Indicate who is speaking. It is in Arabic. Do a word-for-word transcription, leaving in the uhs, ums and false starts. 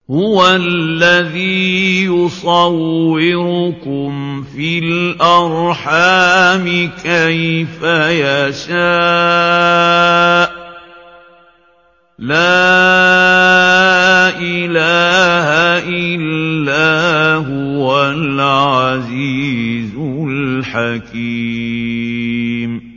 Speaker 1: هُوَ الَّذِي يُصَوِّرُكُمْ فِي الْأَرْحَامِ كَيْفَ يَشَاءُ ۚ لَا إِلَٰهَ إِلَّا هُوَ الْعَزِيزُ الْحَكِيمُ